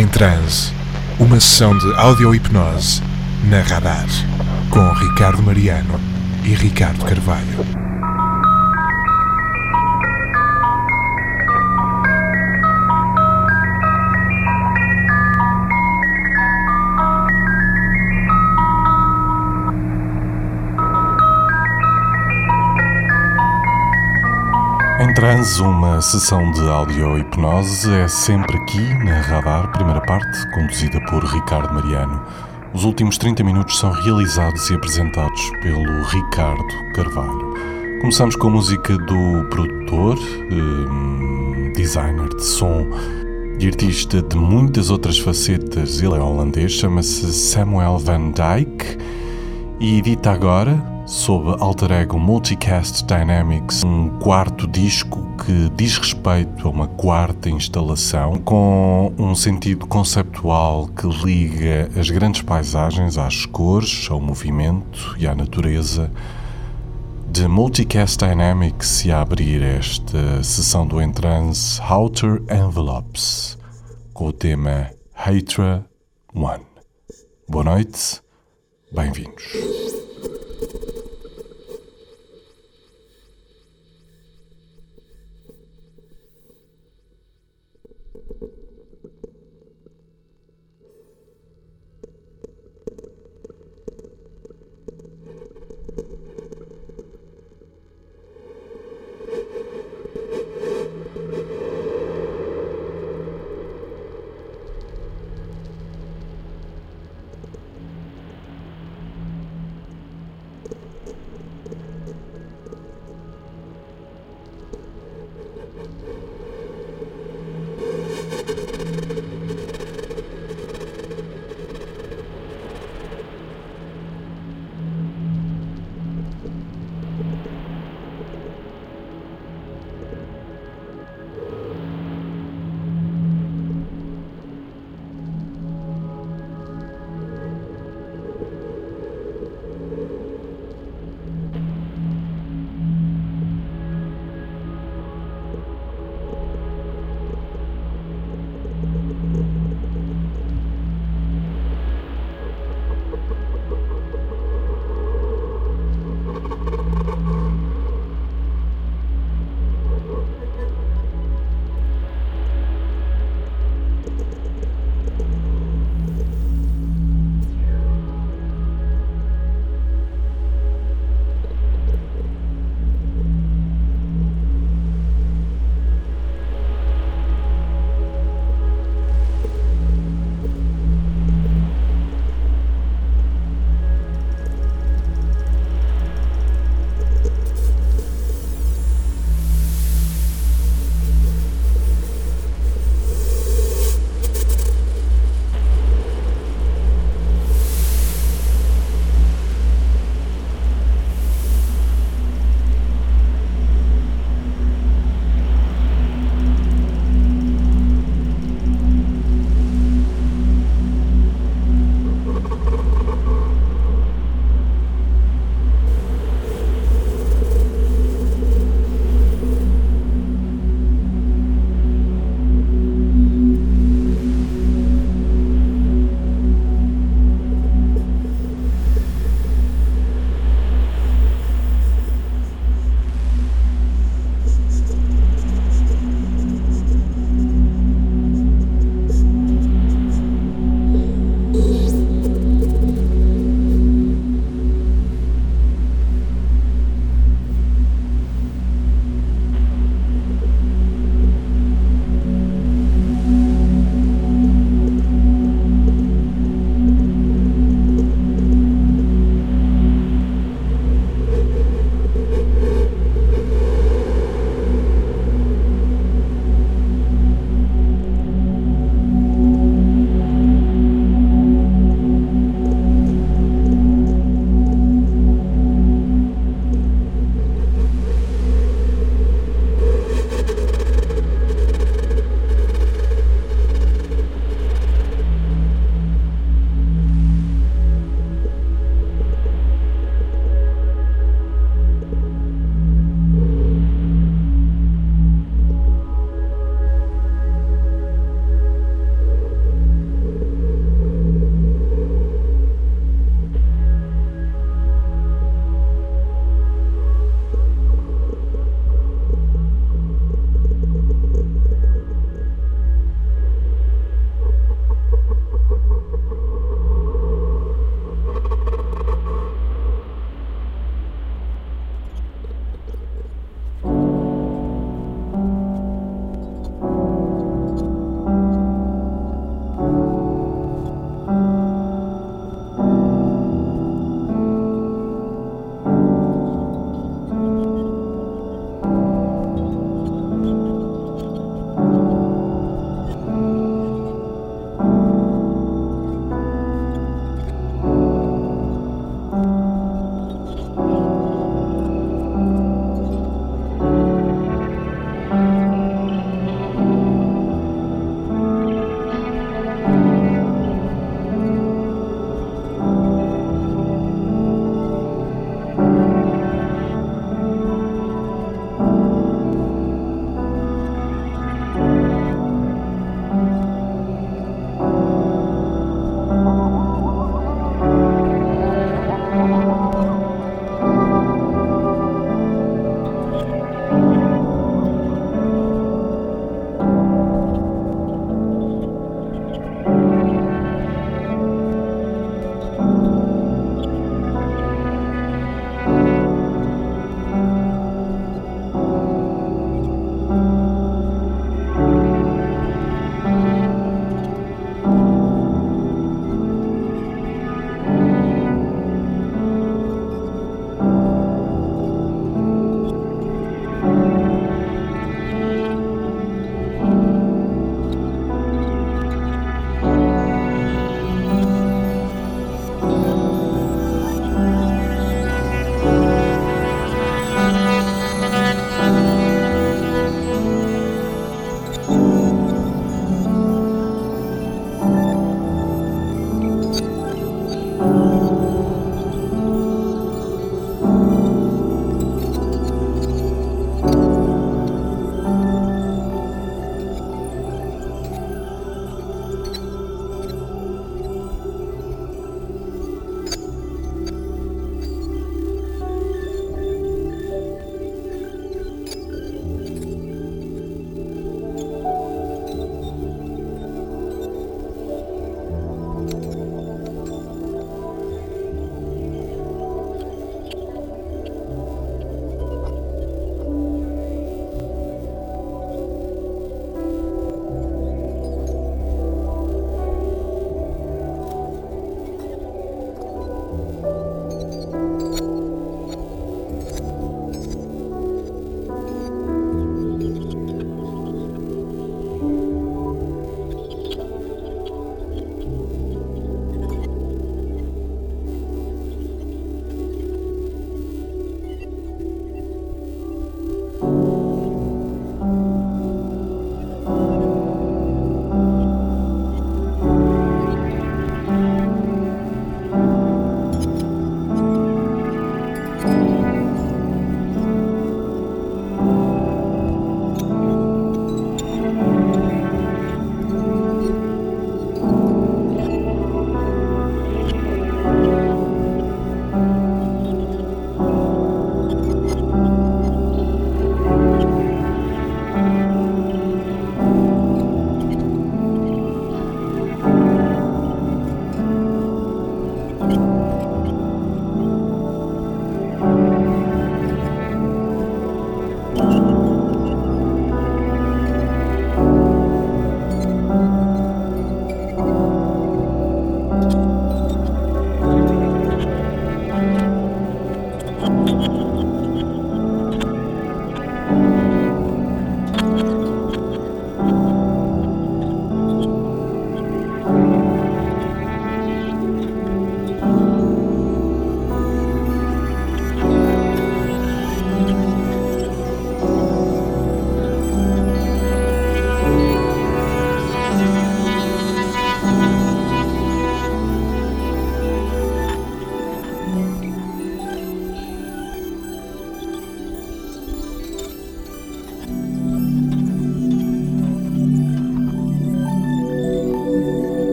Em Transe, uma sessão de audio-hipnose na Radar, com Ricardo Mariano e Ricardo Carvalho. Em Transe, uma sessão de audio-hipnose é sempre aqui na Radar, primeira parte, conduzida por Ricardo Mariano. Os últimos 30 minutos são realizados e apresentados pelo Ricardo Carvalho. Começamos com a música do produtor, designer de som e artista de muitas outras facetas. Ele é holandês, chama-se Samuel van Dijk e edita agora, sob alter ego Multicast Dynamics, um quarto disco que diz respeito a uma quarta instalação com um sentido conceptual que liga as grandes paisagens às cores, ao movimento e à natureza. De Multicast Dynamics e a abrir esta sessão do Em Transe, Outer Envelopes, com o tema Hatra One. Boa noite, bem-vindos.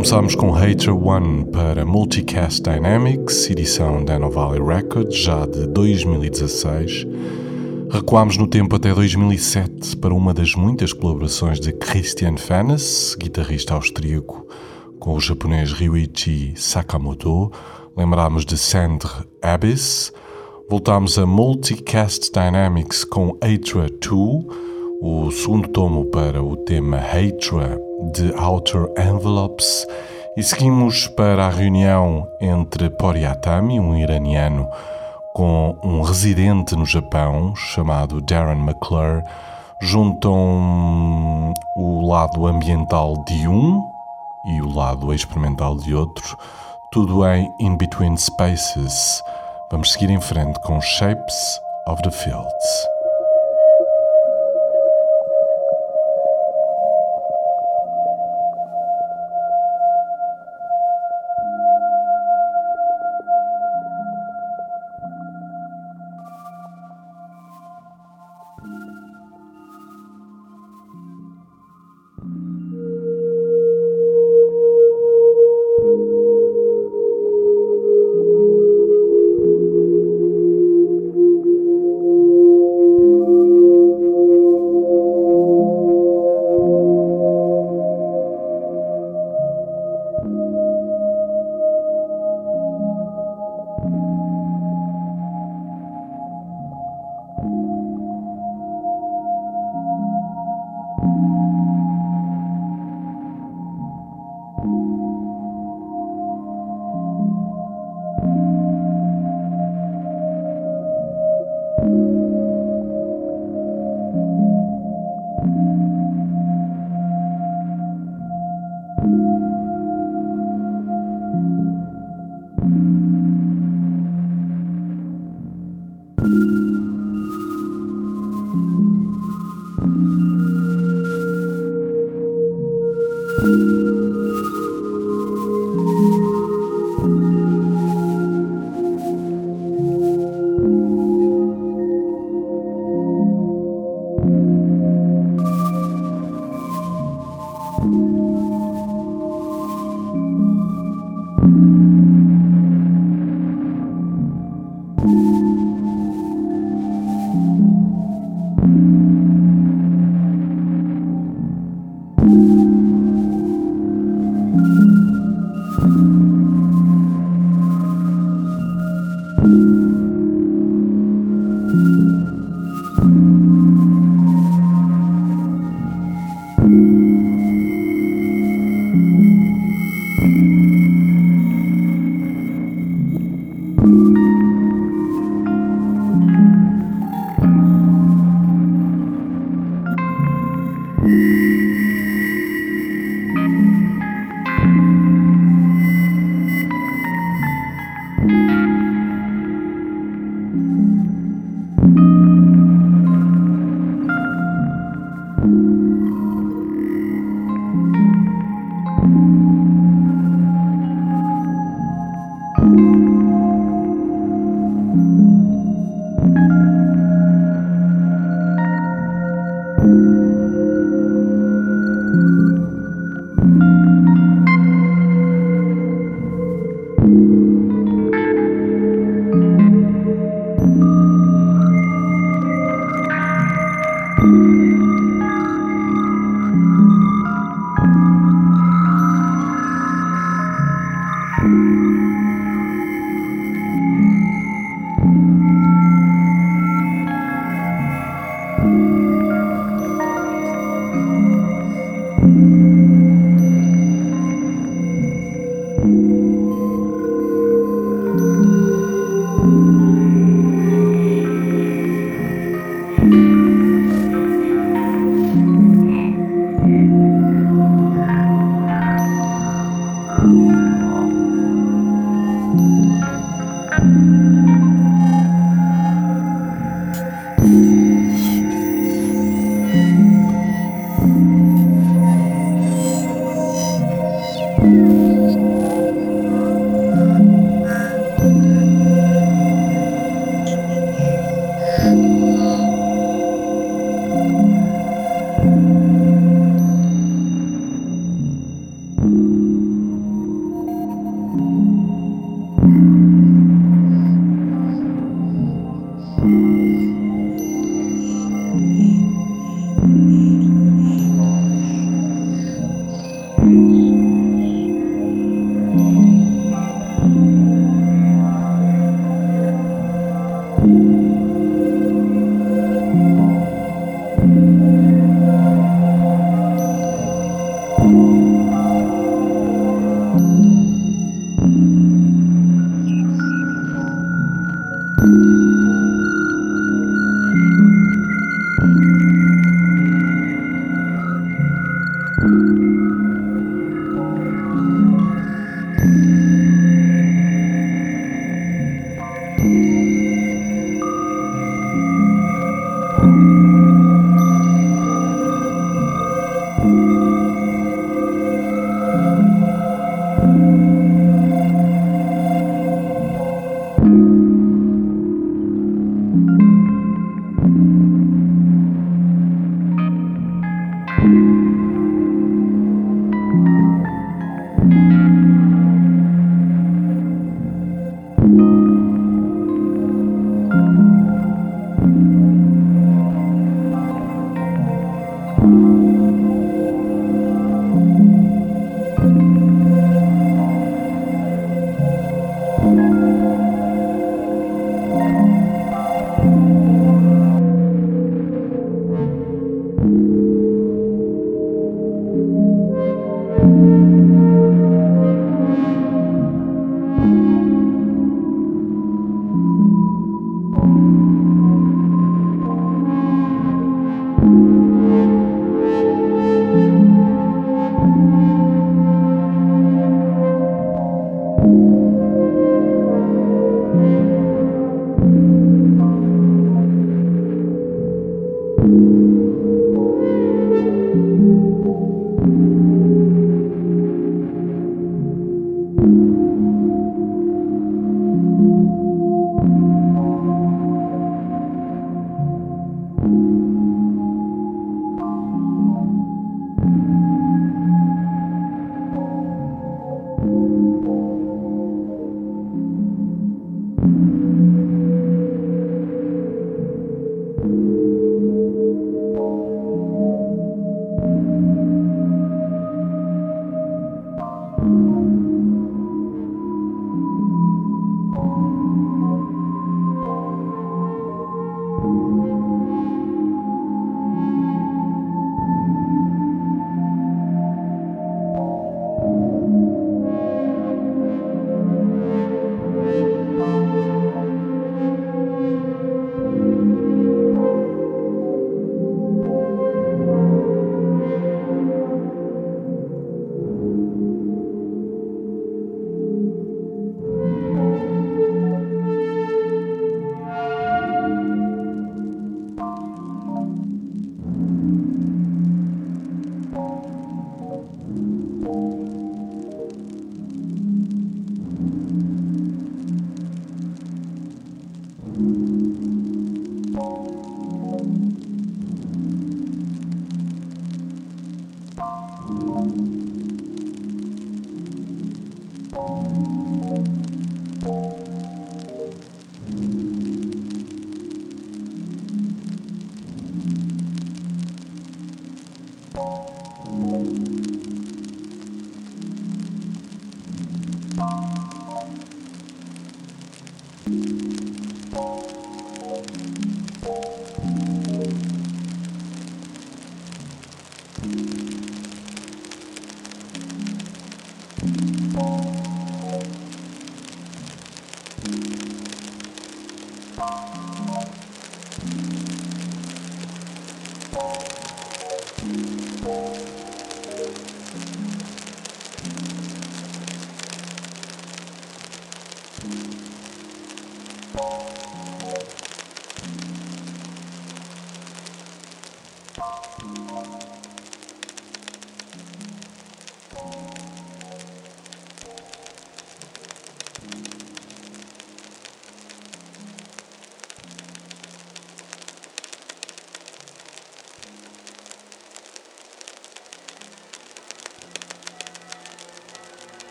Começámos com Hater One para Multicast Dynamics, edição da Valley Records, já de 2016. Recuámos no tempo até 2007 para uma das muitas colaborações de Christian Fennes, guitarrista austríaco, com o japonês Ryuichi Sakamoto. Lembrámos de Cendre Abyss. Voltámos a Multicast Dynamics com Hatra 2, o segundo tomo para o tema Hatra de Outer Envelopes, e seguimos para a reunião entre Poriatami, um iraniano, com um residente no Japão chamado Darren McClure. Juntam o lado ambiental de um e o lado experimental de outro, tudo em In Between Spaces. Vamos seguir em frente com Shapes of the Fields.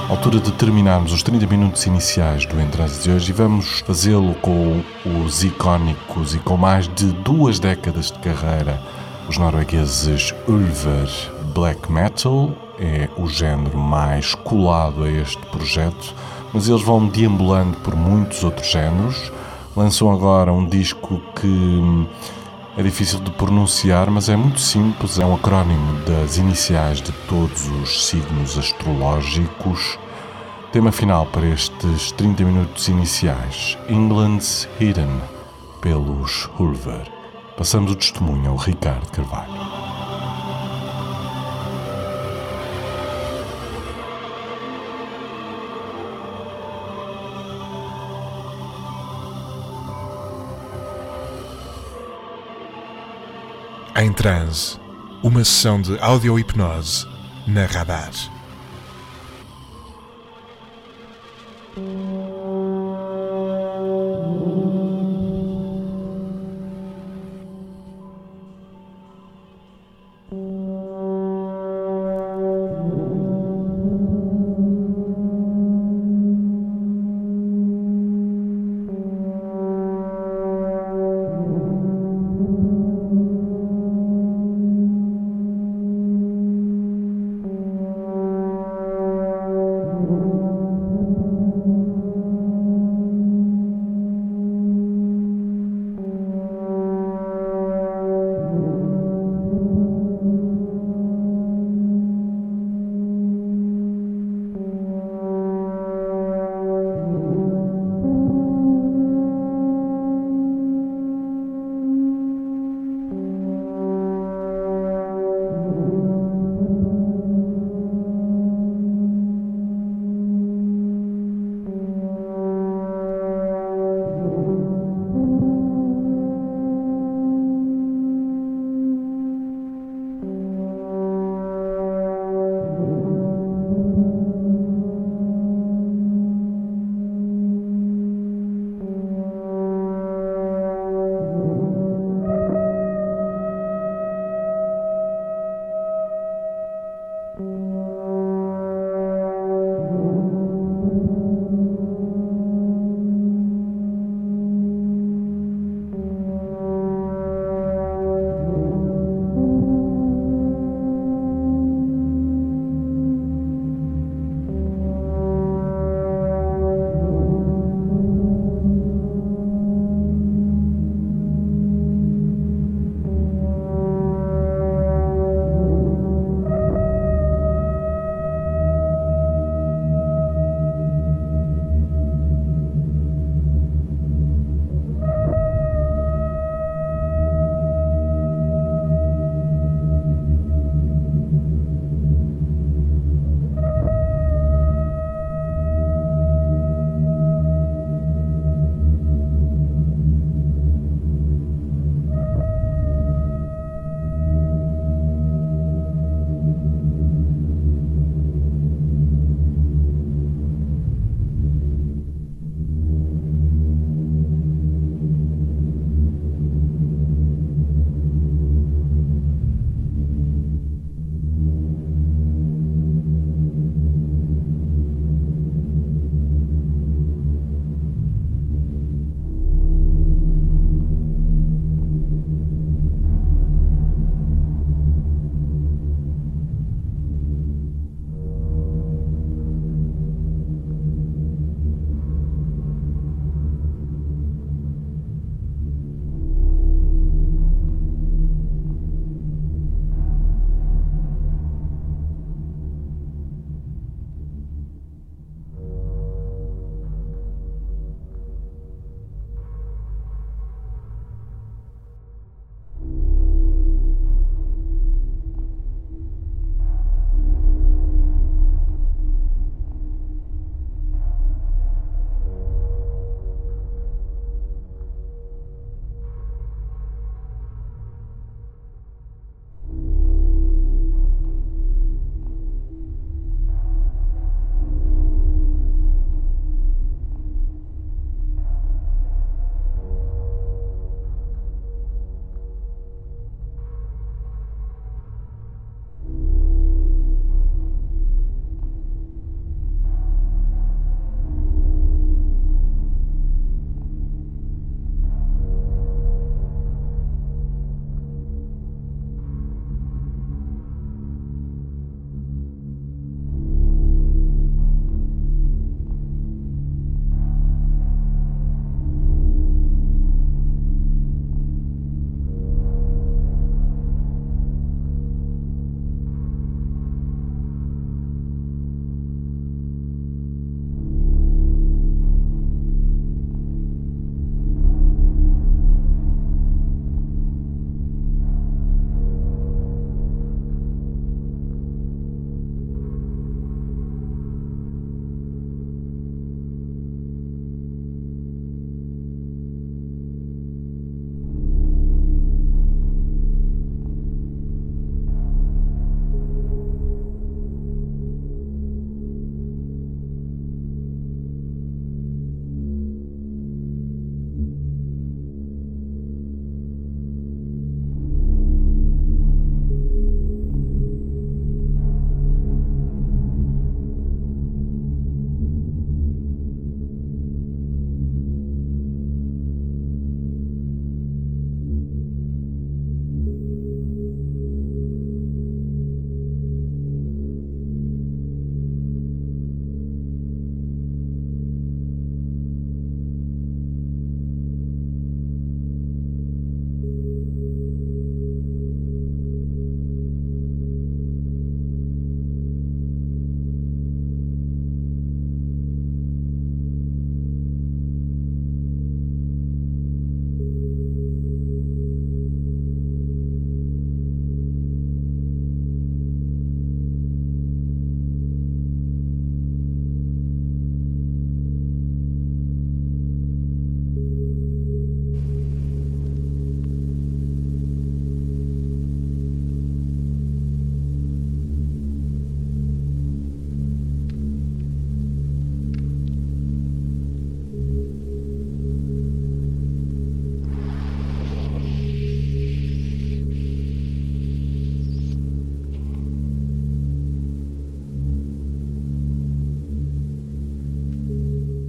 Altura de terminarmos os 30 minutos iniciais do Em Transe de hoje e vamos fazê-lo com os icónicos e com mais de 2 décadas de carreira, os noruegueses Ulver. Black Metal é o género mais colado a este projeto, mas eles vão deambulando por muitos outros géneros. Lançam agora um disco que é difícil de pronunciar, mas é muito simples, é um acrónimo das iniciais de todos os signos astrológicos. Tema final para estes 30 minutos iniciais, England's Hidden, pelos Ulver. Passamos o testemunho ao Ricardo Carvalho. Em Transe, uma sessão de audio-hipnose na Radar.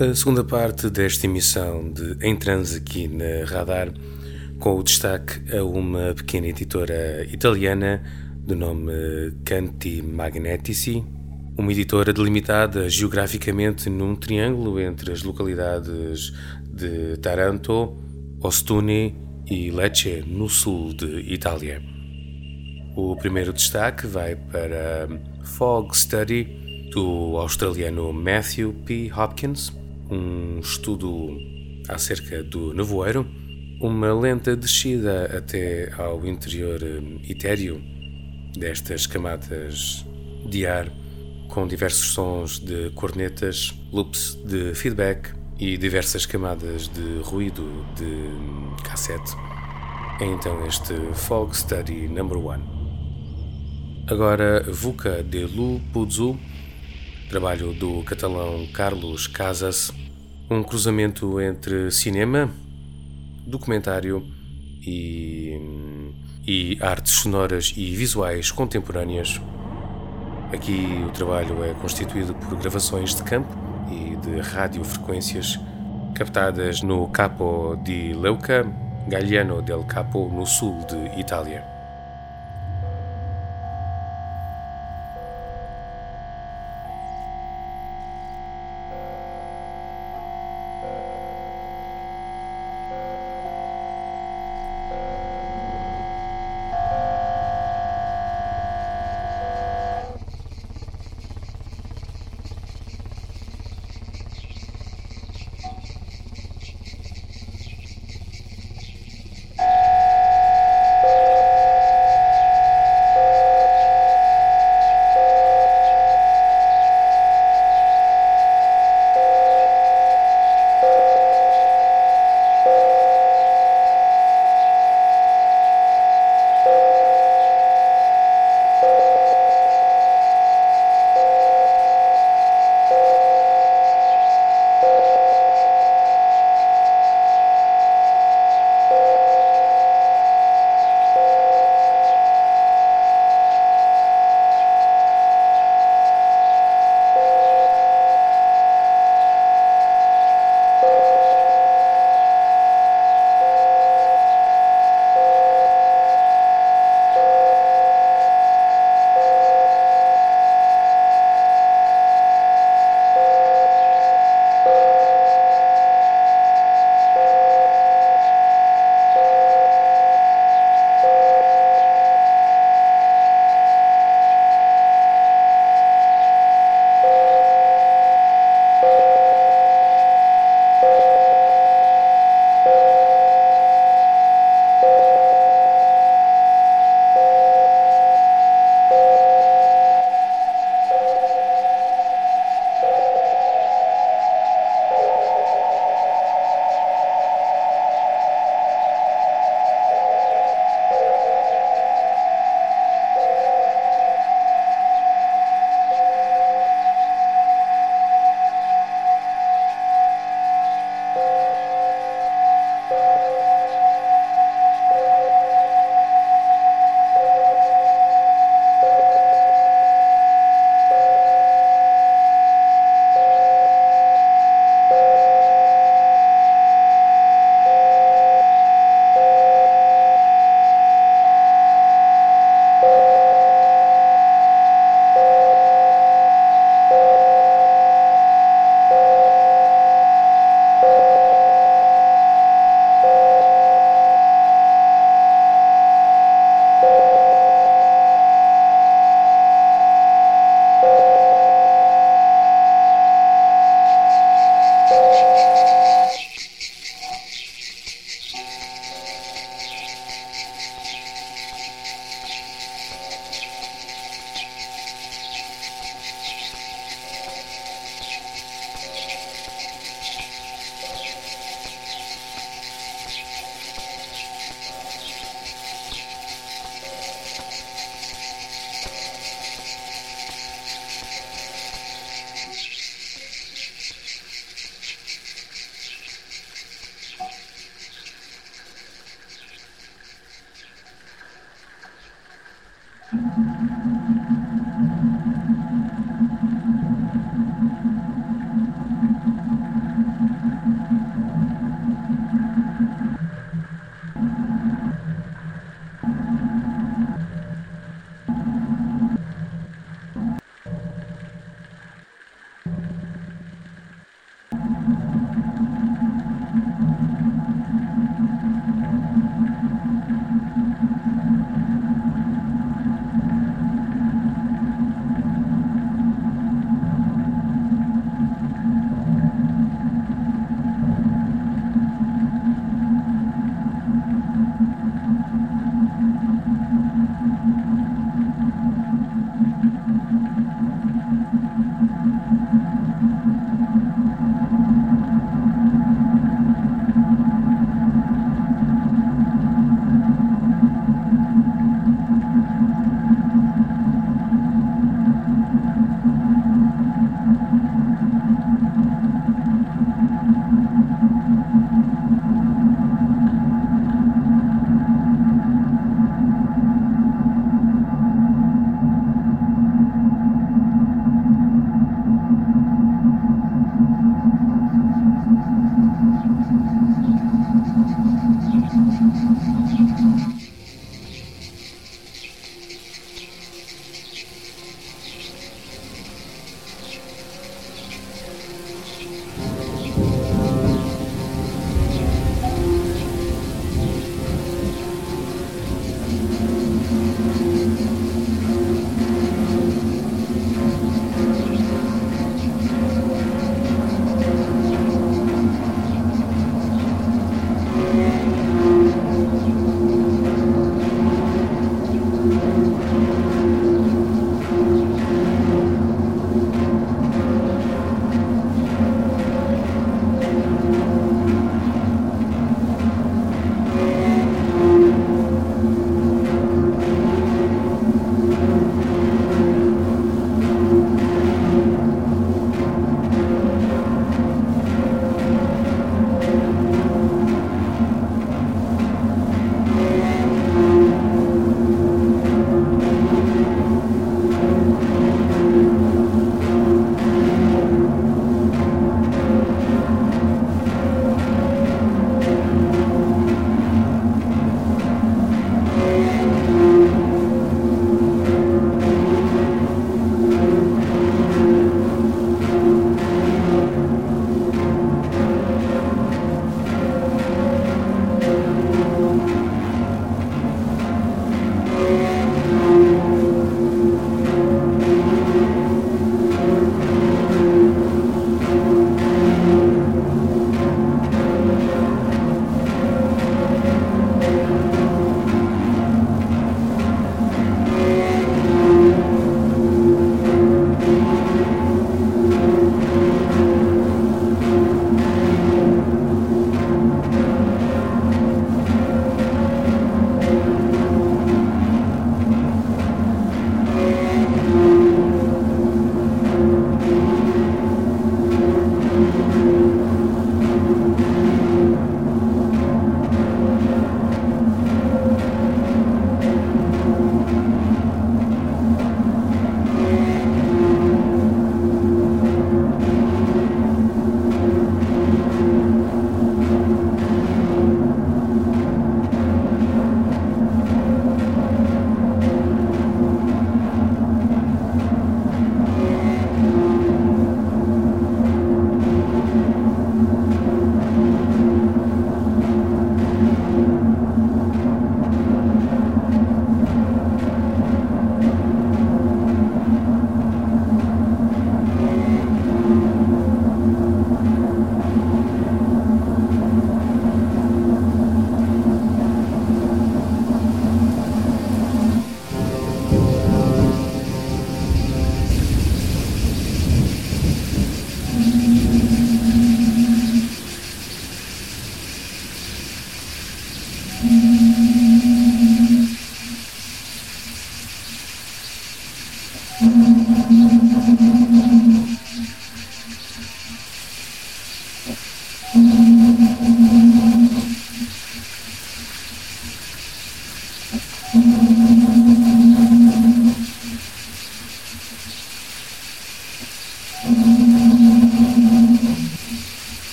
A segunda parte desta emissão de Em Transe aqui na Radar, com o destaque a uma pequena editora italiana do nome Canti Magnetici, uma editora delimitada geograficamente num triângulo entre as localidades de Taranto, Ostuni e Lecce, no sul de Itália. O primeiro destaque vai para Fog Study, do australiano Matthew P. Hopkins, um estudo acerca do nevoeiro, uma lenta descida até ao interior etéreo destas camadas de ar, com diversos sons de cornetas, loops de feedback e diversas camadas de ruído de cassete. É então este Fog Study No. 1. Agora, Vuca de Lu Puzzu, trabalho do catalão Carlos Casas, um cruzamento entre cinema, documentário e artes sonoras e visuais contemporâneas. Aqui o trabalho é constituído por gravações de campo e de radiofrequências captadas no Capo di Leuca, Galliano del Capo, no sul de Itália.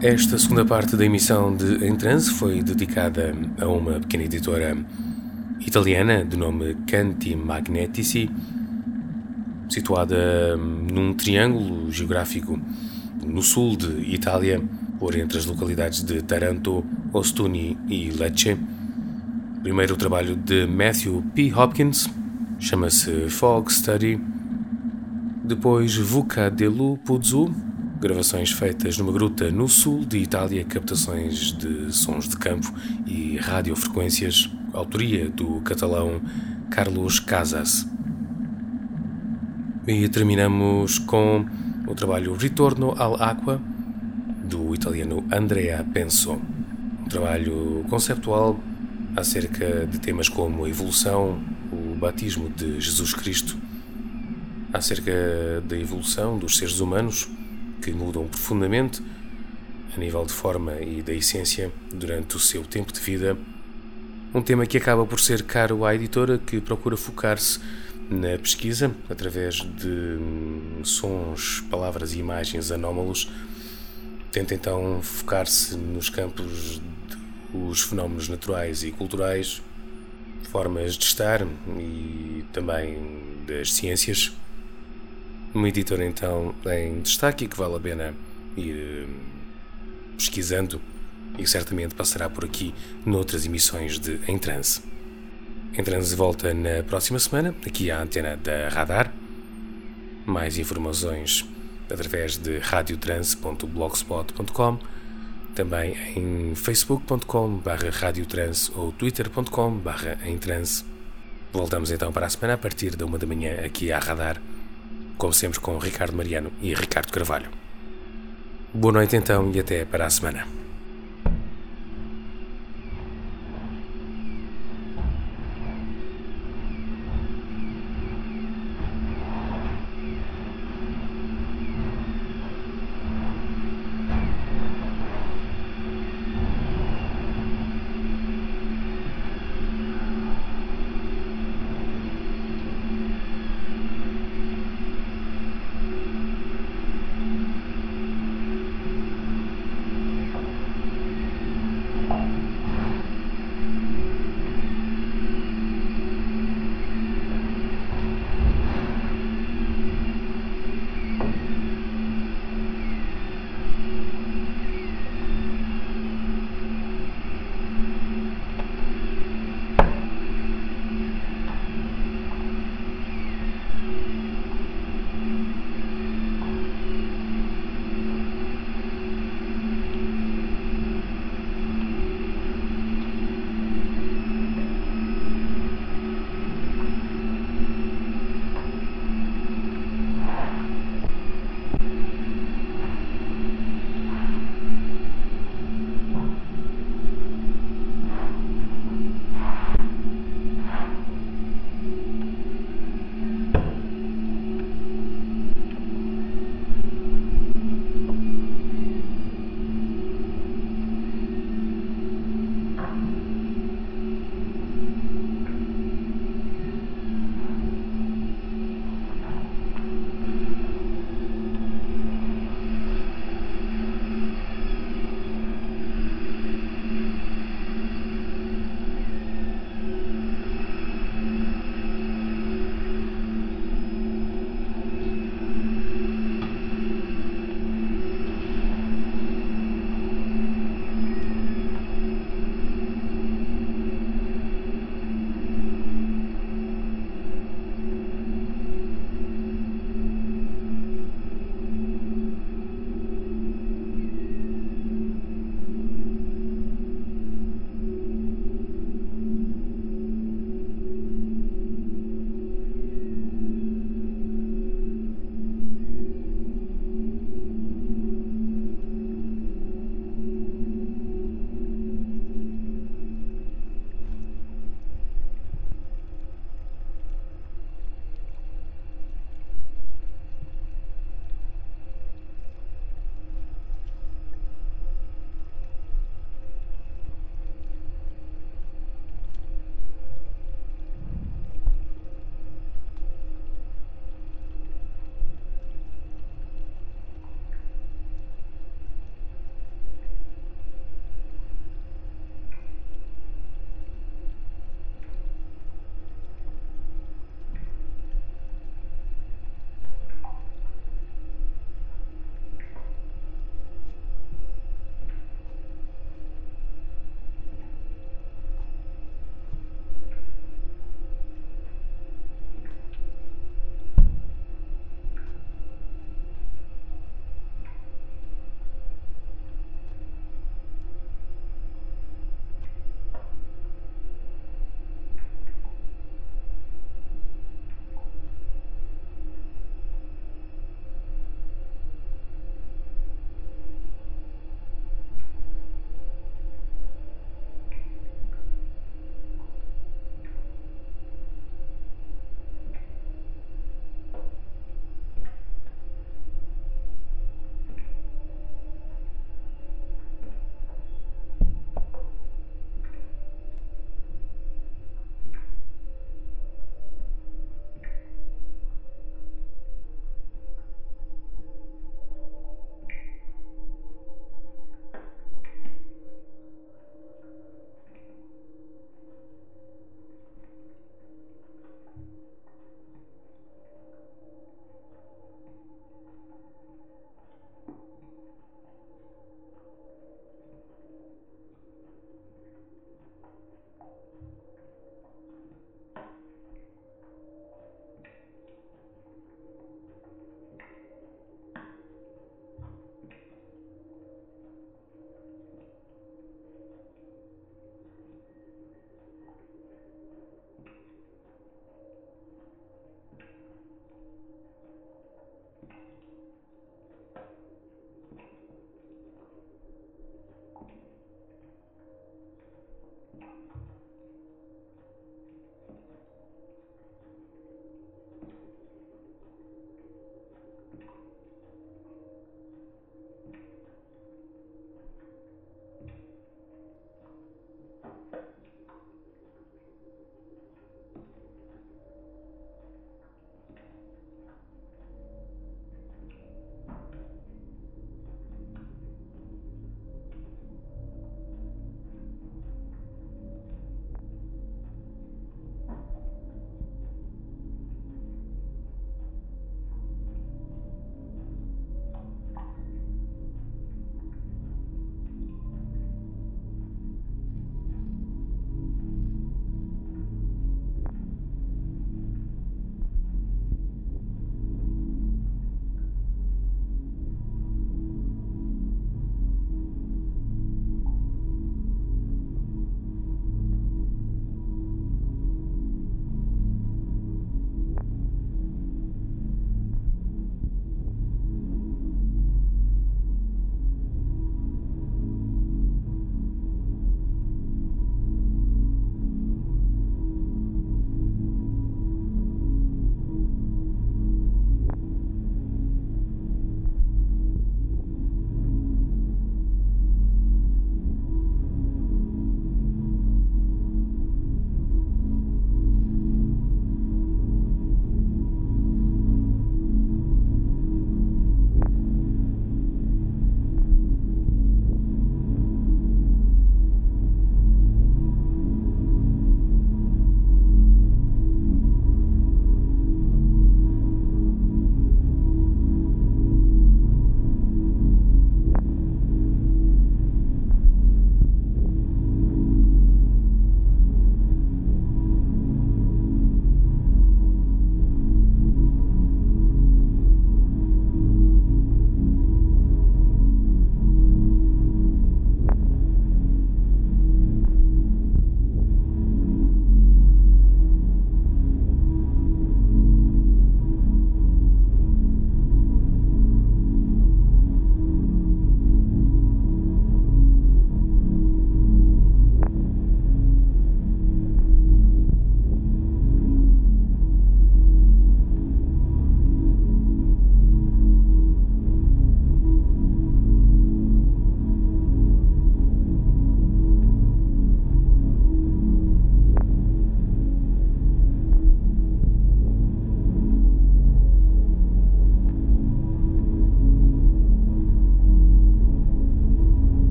Esta segunda parte da emissão de Em Transe foi dedicada a uma pequena editora italiana de nome Canti Magnetici, situada num triângulo geográfico no sul de Itália, por entre as localidades de Taranto, Ostuni e Lecce. Primeiro o trabalho de Matthew P. Hopkins, chama-se Fog Study. Depois Vuca delu Puzzu, gravações feitas numa gruta no sul de Itália, captações de sons de campo e radiofrequências, autoria do catalão Carlos Casas. E terminamos com o trabalho Ritorno all'Acqua, do italiano Andrea Penso. Um trabalho conceptual acerca de temas como a evolução, o batismo de Jesus Cristo, acerca da evolução dos seres humanos, que mudam profundamente a nível de forma e da essência durante o seu tempo de vida. Um tema que acaba por ser caro à editora, que procura focar-se na pesquisa através de sons, palavras e imagens anómalos. Tenta então focar-se nos campos dos fenómenos naturais e culturais, formas de estar e também das ciências. Uma editora então em destaque, que vale a pena ir pesquisando e certamente passará por aqui noutras emissões de Em Transe. Em Transe volta na próxima semana, aqui à antena da Radar. Mais informações através de radiotranse.blogspot.com, também em facebook.com/radiotranse ou twitter.com/emtranse. Voltamos então para a semana a partir da 1 da manhã aqui à Radar, como sempre com Ricardo Mariano e Ricardo Carvalho. Boa noite então e até para a semana.